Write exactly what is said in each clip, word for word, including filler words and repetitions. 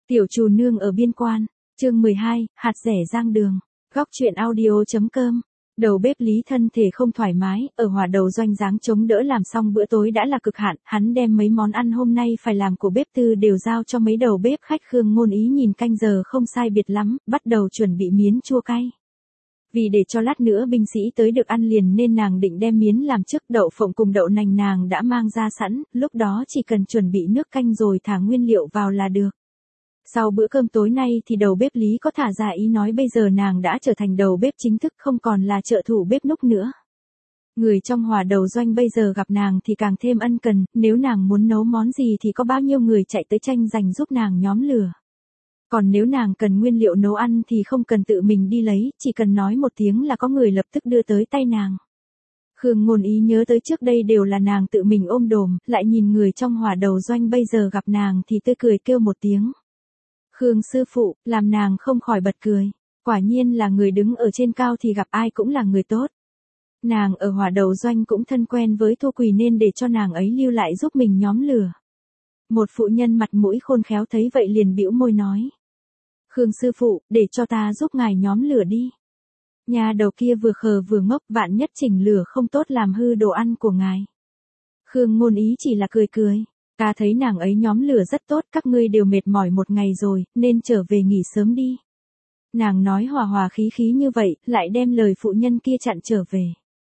Tiểu Trù Nương ở biên quan, chương mười hai, hạt rẻ rang đường. Góc truyện audio.com. Đầu bếp Lý thân thể không thoải mái, ở hỏa đầu doanh dáng chống đỡ làm xong bữa tối đã là cực hạn, hắn đem mấy món ăn hôm nay phải làm của bếp Tư đều giao cho mấy đầu bếp khách. Khương Ngôn Ý nhìn canh giờ không sai biệt lắm, bắt đầu chuẩn bị miến chua cay. Vì để cho lát nữa binh sĩ tới được ăn liền nên nàng định đem miến làm trước, đậu phộng cùng đậu nành nàng đã mang ra sẵn, lúc đó chỉ cần chuẩn bị nước canh rồi thả nguyên liệu vào là được. Sau bữa cơm tối nay thì đầu bếp Lý có thả ra ý nói bây giờ nàng đã trở thành đầu bếp chính thức, không còn là trợ thủ bếp núc nữa. Người trong hỏa đầu doanh bây giờ gặp nàng thì càng thêm ân cần, nếu nàng muốn nấu món gì thì có bao nhiêu người chạy tới tranh giành giúp nàng nhóm lửa. Còn nếu nàng cần nguyên liệu nấu ăn thì không cần tự mình đi lấy, chỉ cần nói một tiếng là có người lập tức đưa tới tay nàng. Khương Ngôn Ý nhớ tới trước đây đều là nàng tự mình ôm đồm, lại nhìn người trong hỏa đầu doanh bây giờ gặp nàng thì tươi cười kêu một tiếng. Khương sư phụ, làm nàng không khỏi bật cười. Quả nhiên là người đứng ở trên cao thì gặp ai cũng là người tốt. Nàng ở hỏa đầu doanh cũng thân quen với Thu Quỳ nên để cho nàng ấy lưu lại giúp mình nhóm lửa. Một phụ nhân mặt mũi khôn khéo thấy vậy liền bĩu môi nói. Khương sư phụ, để cho ta giúp ngài nhóm lửa đi. Nhà đầu kia vừa khờ vừa ngốc, vạn nhất chỉnh lửa không tốt làm hư đồ ăn của ngài. Khương Ngôn Ý chỉ là cười cười. Ta thấy nàng ấy nhóm lửa rất tốt, các ngươi đều mệt mỏi một ngày rồi, nên trở về nghỉ sớm đi. Nàng nói hòa hòa khí khí như vậy, lại đem lời phụ nhân kia chặn trở về.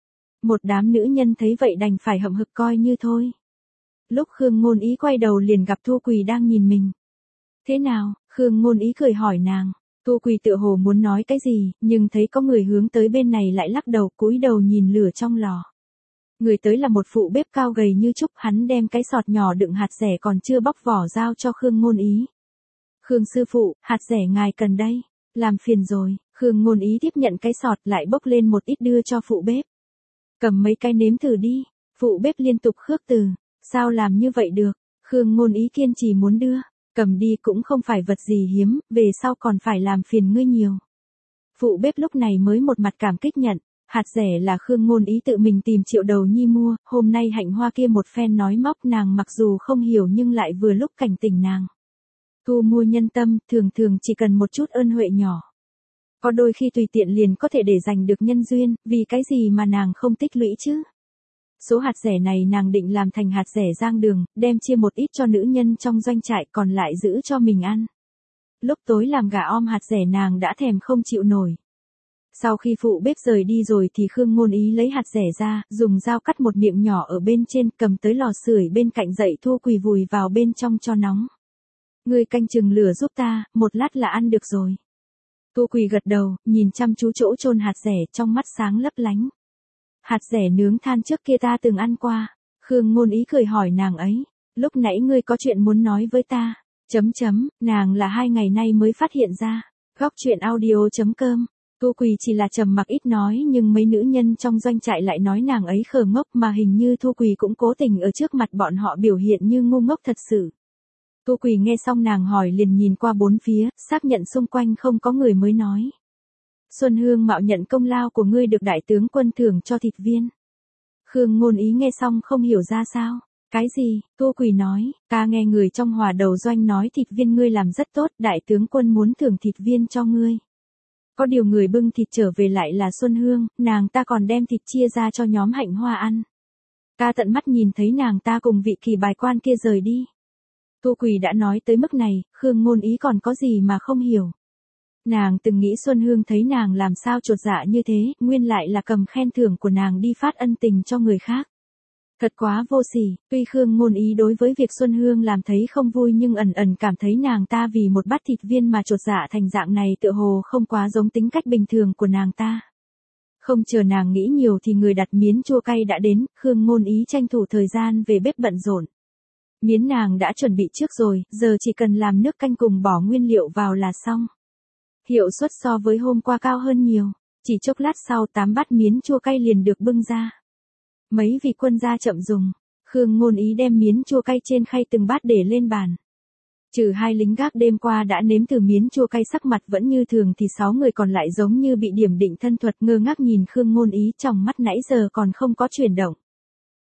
Một đám nữ nhân thấy vậy đành phải hậm hực coi như thôi. Lúc Khương Ngôn Ý quay đầu liền gặp Thu Quỳ đang nhìn mình. Thế nào? Khương Ngôn Ý cười hỏi nàng. Thu Quỳ tựa hồ muốn nói cái gì, nhưng thấy có người hướng tới bên này lại lắc đầu, cúi đầu nhìn lửa trong lò. Người tới là một phụ bếp cao gầy như trúc, hắn đem cái sọt nhỏ đựng hạt rẻ còn chưa bóc vỏ giao cho Khương Ngôn Ý. Khương sư phụ, hạt rẻ ngài cần đây. Làm phiền rồi. Khương Ngôn Ý tiếp nhận cái sọt lại bốc lên một ít đưa cho phụ bếp. Cầm mấy cái nếm thử đi. Phụ bếp liên tục khước từ. Sao làm như vậy được? Khương Ngôn Ý kiên trì muốn đưa. Cầm đi cũng không phải vật gì hiếm, về sau còn phải làm phiền ngươi nhiều. Phụ bếp lúc này mới một mặt cảm kích nhận. Hạt rẻ là Khương Ngôn Ý tự mình tìm Triệu Đầu Nhi mua, hôm nay Hạnh Hoa kia một phen nói móc nàng mặc dù không hiểu nhưng lại vừa lúc cảnh tỉnh nàng. Thu mua nhân tâm, thường thường chỉ cần một chút ơn huệ nhỏ. Có đôi khi tùy tiện liền có thể để giành được nhân duyên, vì cái gì mà nàng không tích lũy chứ? Số hạt rẻ này nàng định làm thành hạt rẻ rang đường, đem chia một ít cho nữ nhân trong doanh trại còn lại giữ cho mình ăn. Lúc tối làm gà om hạt rẻ nàng đã thèm không chịu nổi. Sau khi phụ bếp rời đi rồi thì Khương Ngôn Ý lấy hạt rẻ ra, dùng dao cắt một miệng nhỏ ở bên trên, cầm tới lò sưởi bên cạnh dậy Thu Quỳ vùi vào bên trong cho nóng. Ngươi canh chừng lửa giúp ta, một lát là ăn được rồi. Thu Quỳ gật đầu, nhìn chăm chú chỗ chôn hạt rẻ, trong mắt sáng lấp lánh. Hạt rẻ nướng than trước kia ta từng ăn qua. Khương Ngôn Ý cười hỏi nàng ấy, lúc nãy ngươi có chuyện muốn nói với ta? Chấm chấm, nàng là hai ngày nay mới phát hiện ra. Góc truyện audio.com. Thu Quỳ chỉ là trầm mặc ít nói nhưng mấy nữ nhân trong doanh trại lại nói nàng ấy khờ ngốc, mà hình như Thu Quỳ cũng cố tình ở trước mặt bọn họ biểu hiện như ngu ngốc thật sự. Thu Quỳ nghe xong nàng hỏi liền nhìn qua bốn phía, xác nhận xung quanh không có người mới nói. Xuân Hương mạo nhận công lao của ngươi được đại tướng quân thưởng cho thịt viên. Khương Ngôn Ý nghe xong không hiểu ra sao. Cái gì? Thu Quỳ nói, ta nghe người trong hỏa đầu doanh nói thịt viên ngươi làm rất tốt, đại tướng quân muốn thưởng thịt viên cho ngươi. Có điều người bưng thịt trở về lại là Xuân Hương, nàng ta còn đem thịt chia ra cho nhóm Hạnh Hoa ăn. Ta tận mắt nhìn thấy nàng ta cùng vị kỳ bài quan kia rời đi. Thu Quỳ đã nói tới mức này, Khương Ngôn Ý còn có gì mà không hiểu. Nàng từng nghĩ Xuân Hương thấy nàng làm sao chột dạ như thế, nguyên lại là cầm khen thưởng của nàng đi phát ân tình cho người khác. Thật quá vô sỉ, tuy Khương Ngôn Ý đối với việc Xuân Hương làm thấy không vui nhưng ẩn ẩn cảm thấy nàng ta vì một bát thịt viên mà chột dạ thành dạng này tựa hồ không quá giống tính cách bình thường của nàng ta. Không chờ nàng nghĩ nhiều thì người đặt miến chua cay đã đến, Khương Ngôn Ý tranh thủ thời gian về bếp bận rộn. Miến nàng đã chuẩn bị trước rồi, giờ chỉ cần làm nước canh cùng bỏ nguyên liệu vào là xong. Hiệu suất so với hôm qua cao hơn nhiều, chỉ chốc lát sau tám bát miến chua cay liền được bưng ra. Mấy vị quân gia chậm dùng, Khương Ngôn Ý đem miến chua cay trên khay từng bát để lên bàn. Trừ hai lính gác đêm qua đã nếm thử miến chua cay sắc mặt vẫn như thường thì sáu người còn lại giống như bị điểm định thân thuật, ngơ ngác nhìn Khương Ngôn Ý, trong mắt nãy giờ còn không có chuyển động.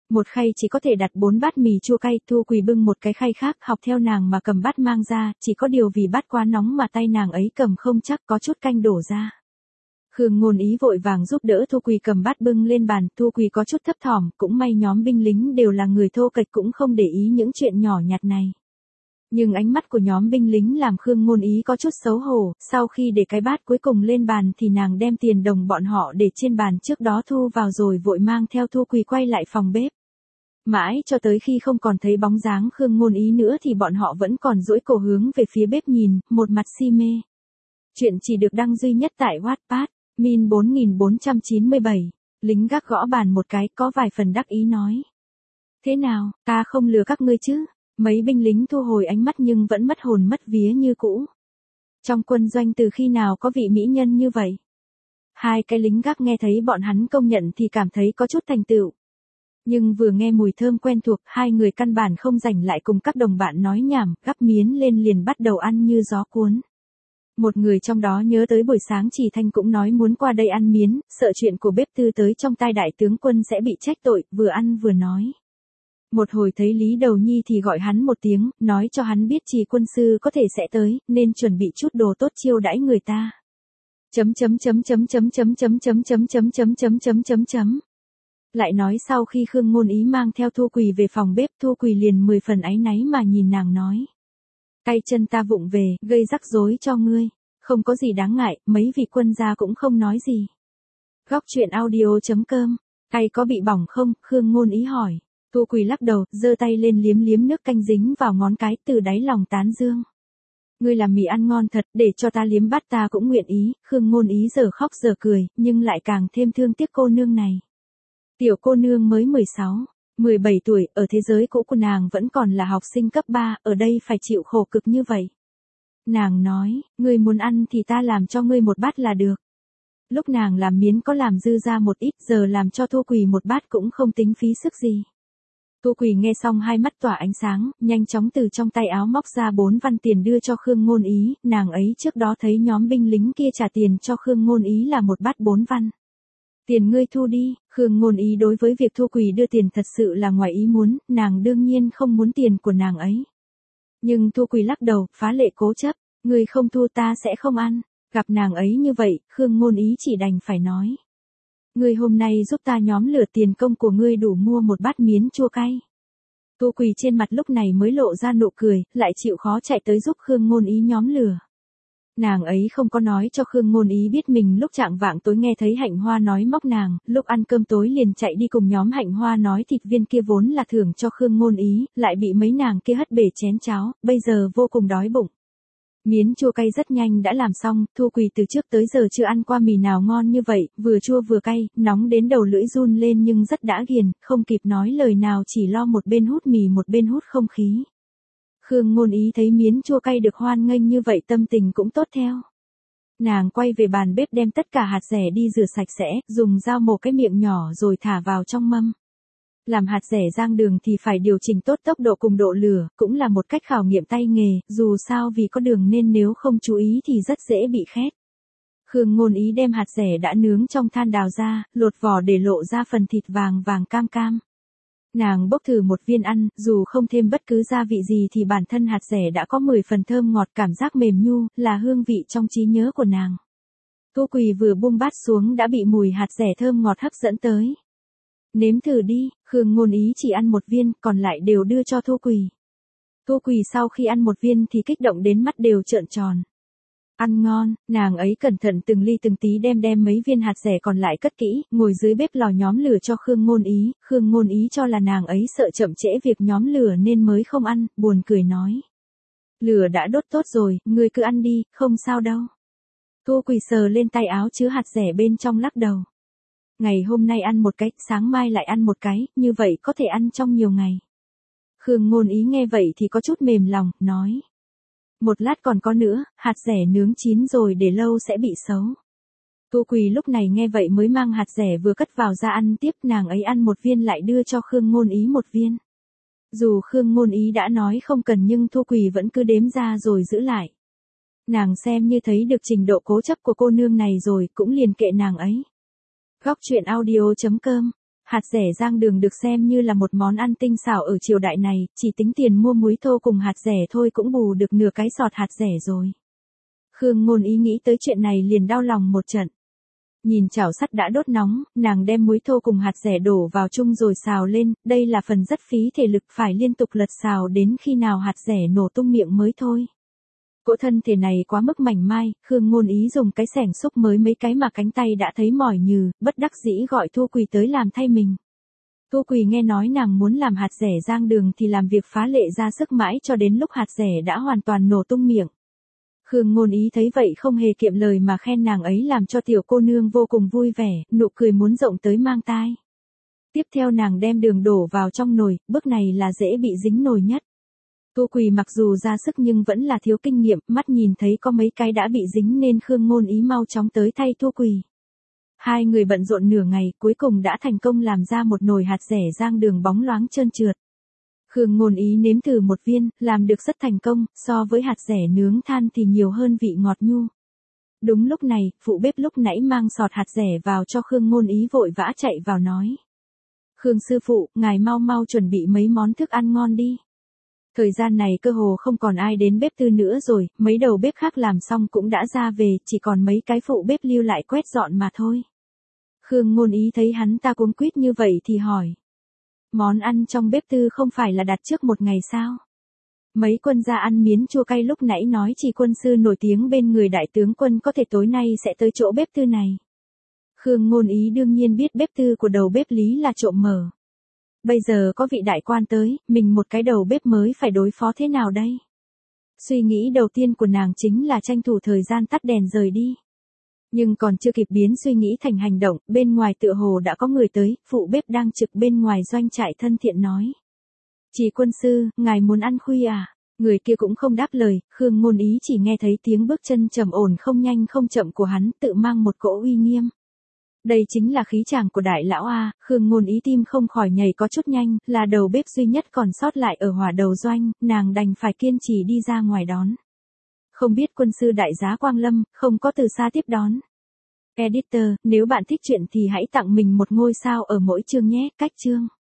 Một khay chỉ có thể đặt bốn bát mì chua cay, Thu Quỳ bưng một cái khay khác, học theo nàng mà cầm bát mang ra, chỉ có điều vì bát quá nóng mà tay nàng ấy cầm không chắc, có chút canh đổ ra. Khương Ngôn Ý vội vàng giúp đỡ Thu Quỳ cầm bát bưng lên bàn, Thu Quỳ có chút thấp thỏm, cũng may nhóm binh lính đều là người thô kệch cũng không để ý những chuyện nhỏ nhặt này. Nhưng ánh mắt của nhóm binh lính làm Khương Ngôn Ý có chút xấu hổ, sau khi để cái bát cuối cùng lên bàn thì nàng đem tiền đồng bọn họ để trên bàn trước đó thu vào rồi vội mang theo Thu Quỳ quay lại phòng bếp. Mãi cho tới khi không còn thấy bóng dáng Khương Ngôn Ý nữa thì bọn họ vẫn còn duỗi cổ hướng về phía bếp nhìn, một mặt si mê. Chuyện chỉ được đăng duy nhất tại Wattpad, min bốn nghìn bốn trăm chín mươi bảy, lính gác gõ bàn một cái có vài phần đắc ý nói. Thế nào, ta không lừa các ngươi chứ? Mấy binh lính thu hồi ánh mắt nhưng vẫn mất hồn mất vía như cũ. Trong quân doanh từ khi nào có vị mỹ nhân như vậy? Hai cái lính gác nghe thấy bọn hắn công nhận thì cảm thấy có chút thành tựu. Nhưng vừa nghe mùi thơm quen thuộc, hai người căn bản không rảnh lại cùng các đồng bạn nói nhảm, gắp miến lên liền bắt đầu ăn như gió cuốn. Một người trong đó nhớ tới buổi sáng Trì Thanh cũng nói muốn qua đây ăn miến, sợ chuyện của bếp tư tới trong tai đại tướng quân sẽ bị trách tội, vừa ăn vừa nói. Một hồi thấy Lý Đầu Nhi thì gọi hắn một tiếng, nói cho hắn biết Trì quân sư có thể sẽ tới, nên chuẩn bị chút đồ tốt chiêu đãi người ta. Chấm chấm chấm chấm chấm chấm chấm chấm chấm chấm chấm chấm chấm chấm chấm. Lại nói sau khi Khương Ngôn Ý mang theo Thu Quỳ về phòng bếp, Thu Quỳ liền mười phần áy náy mà nhìn nàng nói. Tay chân ta vụng về, gây rắc rối cho ngươi, không có gì đáng ngại, mấy vị quân gia cũng không nói gì. Góc truyện audio chấm com, tay có bị bỏng không, Khương Ngôn Ý hỏi. Thu Quỳ lắc đầu, giơ tay lên liếm liếm nước canh dính vào ngón cái, từ đáy lòng tán dương. Ngươi làm mì ăn ngon thật, để cho ta liếm bát ta cũng nguyện ý, Khương Ngôn Ý giờ khóc giờ cười, nhưng lại càng thêm thương tiếc cô nương này. Tiểu cô nương mới mười sáu, mười bảy tuổi, ở thế giới cũ của nàng vẫn còn là học sinh cấp ba, ở đây phải chịu khổ cực như vậy. Nàng nói, ngươi muốn ăn thì ta làm cho ngươi một bát là được. Lúc nàng làm miến có làm dư ra một ít, giờ làm cho Thu Quỳ một bát cũng không tính phí sức gì. Thu Quỳ nghe xong hai mắt tỏa ánh sáng, nhanh chóng từ trong tay áo móc ra bốn văn tiền đưa cho Khương Ngôn Ý, nàng ấy trước đó thấy nhóm binh lính kia trả tiền cho Khương Ngôn Ý là một bát bốn văn. Tiền ngươi thu đi, Khương Ngôn Ý đối với việc Thu Quỳ đưa tiền thật sự là ngoài ý muốn, nàng đương nhiên không muốn tiền của nàng ấy. Nhưng Thu Quỳ lắc đầu, phá lệ cố chấp, ngươi không thu ta sẽ không ăn, gặp nàng ấy như vậy, Khương Ngôn Ý chỉ đành phải nói. Ngươi hôm nay giúp ta nhóm lửa tiền công của ngươi đủ mua một bát miến chua cay. Thu Quỳ trên mặt lúc này mới lộ ra nụ cười, lại chịu khó chạy tới giúp Khương Ngôn Ý nhóm lửa. Nàng ấy không có nói cho Khương Ngôn Ý biết mình lúc trạng vạng tối nghe thấy Hạnh Hoa nói móc nàng, lúc ăn cơm tối liền chạy đi cùng nhóm Hạnh Hoa nói thịt viên kia vốn là thưởng cho Khương Ngôn Ý, lại bị mấy nàng kia hất bể chén cháo, bây giờ vô cùng đói bụng. Miến chua cay rất nhanh đã làm xong, Thu Quỳ từ trước tới giờ chưa ăn qua mì nào ngon như vậy, vừa chua vừa cay, nóng đến đầu lưỡi run lên nhưng rất đã ghiền, không kịp nói lời nào chỉ lo một bên hút mì một bên hút không khí. Khương Ngôn Ý thấy miến chua cay được hoan nghênh như vậy tâm tình cũng tốt theo. Nàng quay về bàn bếp đem tất cả hạt dẻ đi rửa sạch sẽ, dùng dao mổ cái miệng nhỏ rồi thả vào trong mâm. Làm hạt dẻ rang đường thì phải điều chỉnh tốt tốc độ cùng độ lửa, cũng là một cách khảo nghiệm tay nghề, dù sao vì có đường nên nếu không chú ý thì rất dễ bị khét. Khương Ngôn Ý đem hạt dẻ đã nướng trong than đào ra, lột vỏ để lộ ra phần thịt vàng vàng cam cam. Nàng bốc thử một viên ăn, dù không thêm bất cứ gia vị gì thì bản thân hạt dẻ đã có mười phần thơm ngọt, cảm giác mềm nhu, là hương vị trong trí nhớ của nàng. Thu Quỳ vừa buông bát xuống đã bị mùi hạt dẻ thơm ngọt hấp dẫn tới. Nếm thử đi, Khương Ngôn Ý chỉ ăn một viên, còn lại đều đưa cho Thu Quỳ. Thu Quỳ sau khi ăn một viên thì kích động đến mắt đều trợn tròn. Ăn ngon, nàng ấy cẩn thận từng ly từng tí đem đem mấy viên hạt dẻ còn lại cất kỹ, ngồi dưới bếp lò nhóm lửa cho Khương Ngôn Ý, Khương Ngôn Ý cho là nàng ấy sợ chậm trễ việc nhóm lửa nên mới không ăn, buồn cười nói. Lửa đã đốt tốt rồi, ngươi cứ ăn đi, không sao đâu. Thu Quỳ sờ lên tay áo chứa hạt dẻ bên trong lắc đầu. Ngày hôm nay ăn một cái, sáng mai lại ăn một cái, như vậy có thể ăn trong nhiều ngày. Khương Ngôn Ý nghe vậy thì có chút mềm lòng, nói. Một lát còn có nữa, hạt dẻ nướng chín rồi để lâu sẽ bị xấu. Thu Quỳ lúc này nghe vậy mới mang hạt dẻ vừa cất vào ra ăn tiếp, nàng ấy ăn một viên lại đưa cho Khương Ngôn Ý một viên. Dù Khương Ngôn Ý đã nói không cần nhưng Thu Quỳ vẫn cứ đếm ra rồi giữ lại. Nàng xem như thấy được trình độ cố chấp của cô nương này rồi, cũng liền kệ nàng ấy. Góc truyện audio chấm com Hạt rẻ rang đường được xem như là một món ăn tinh xảo ở triều đại này, chỉ tính tiền mua muối thô cùng hạt rẻ thôi cũng bù được nửa cái sọt hạt rẻ rồi. Khương Ngôn Ý nghĩ tới chuyện này liền đau lòng một trận. Nhìn chảo sắt đã đốt nóng, nàng đem muối thô cùng hạt rẻ đổ vào chung rồi xào lên, đây là phần rất phí thể lực, phải liên tục lật xào đến khi nào hạt rẻ nổ tung miệng mới thôi. Cỗ thân thể này quá mức mảnh mai, Khương Ngôn Ý dùng cái xẻng xúc mới mấy cái mà cánh tay đã thấy mỏi nhừ, bất đắc dĩ gọi Thu Quỳ tới làm thay mình. Thu Quỳ nghe nói nàng muốn làm hạt rẻ rang đường thì làm việc phá lệ ra sức mãi cho đến lúc hạt rẻ đã hoàn toàn nổ tung miệng. Khương Ngôn Ý thấy vậy không hề kiệm lời mà khen nàng ấy làm cho tiểu cô nương vô cùng vui vẻ, nụ cười muốn rộng tới mang tai. Tiếp theo nàng đem đường đổ vào trong nồi, bước này là dễ bị dính nồi nhất. Thu Quỳ mặc dù ra sức nhưng vẫn là thiếu kinh nghiệm, mắt nhìn thấy có mấy cái đã bị dính nên Khương Ngôn Ý mau chóng tới thay Thu Quỳ. Hai người bận rộn nửa ngày, cuối cùng đã thành công làm ra một nồi hạt rẻ rang đường bóng loáng trơn trượt. Khương Ngôn Ý nếm thử một viên, làm được rất thành công, so với hạt rẻ nướng than thì nhiều hơn vị ngọt nhu. Đúng lúc này, phụ bếp lúc nãy mang sọt hạt rẻ vào cho Khương Ngôn Ý vội vã chạy vào nói. Khương sư phụ, ngài mau mau chuẩn bị mấy món thức ăn ngon đi. Thời gian này cơ hồ không còn ai đến bếp tư nữa rồi, mấy đầu bếp khác làm xong cũng đã ra về, chỉ còn mấy cái phụ bếp lưu lại quét dọn mà thôi. Khương Ngôn Ý thấy hắn ta cuống quýt như vậy thì hỏi. Món ăn trong bếp tư không phải là đặt trước một ngày sao? Mấy quân gia ăn miến chua cay lúc nãy nói chỉ quân sư nổi tiếng bên người đại tướng quân có thể tối nay sẽ tới chỗ bếp tư này. Khương Ngôn Ý đương nhiên biết bếp tư của đầu bếp Lý là trộm mở. Bây giờ có vị đại quan tới, mình một cái đầu bếp mới phải đối phó thế nào đây? Suy nghĩ đầu tiên của nàng chính là tranh thủ thời gian tắt đèn rời đi. Nhưng còn chưa kịp biến suy nghĩ thành hành động, bên ngoài tựa hồ đã có người tới, phụ bếp đang trực bên ngoài doanh trại thân thiện nói. Chỉ quân sư, ngài muốn ăn khuya à? Người kia cũng không đáp lời, Khương Ngôn Ý chỉ nghe thấy tiếng bước chân trầm ổn không nhanh không chậm của hắn tự mang một cỗ uy nghiêm. Đây chính là khí chàng của đại lão A, Khương Ngôn Ý tim không khỏi nhảy có chút nhanh, là đầu bếp duy nhất còn sót lại ở hỏa đầu doanh, nàng đành phải kiên trì đi ra ngoài đón. Không biết quân sư đại giá Quang Lâm, không có từ xa tiếp đón. Editor, nếu bạn thích chuyện thì hãy tặng mình một ngôi sao ở mỗi chương nhé, cách chương.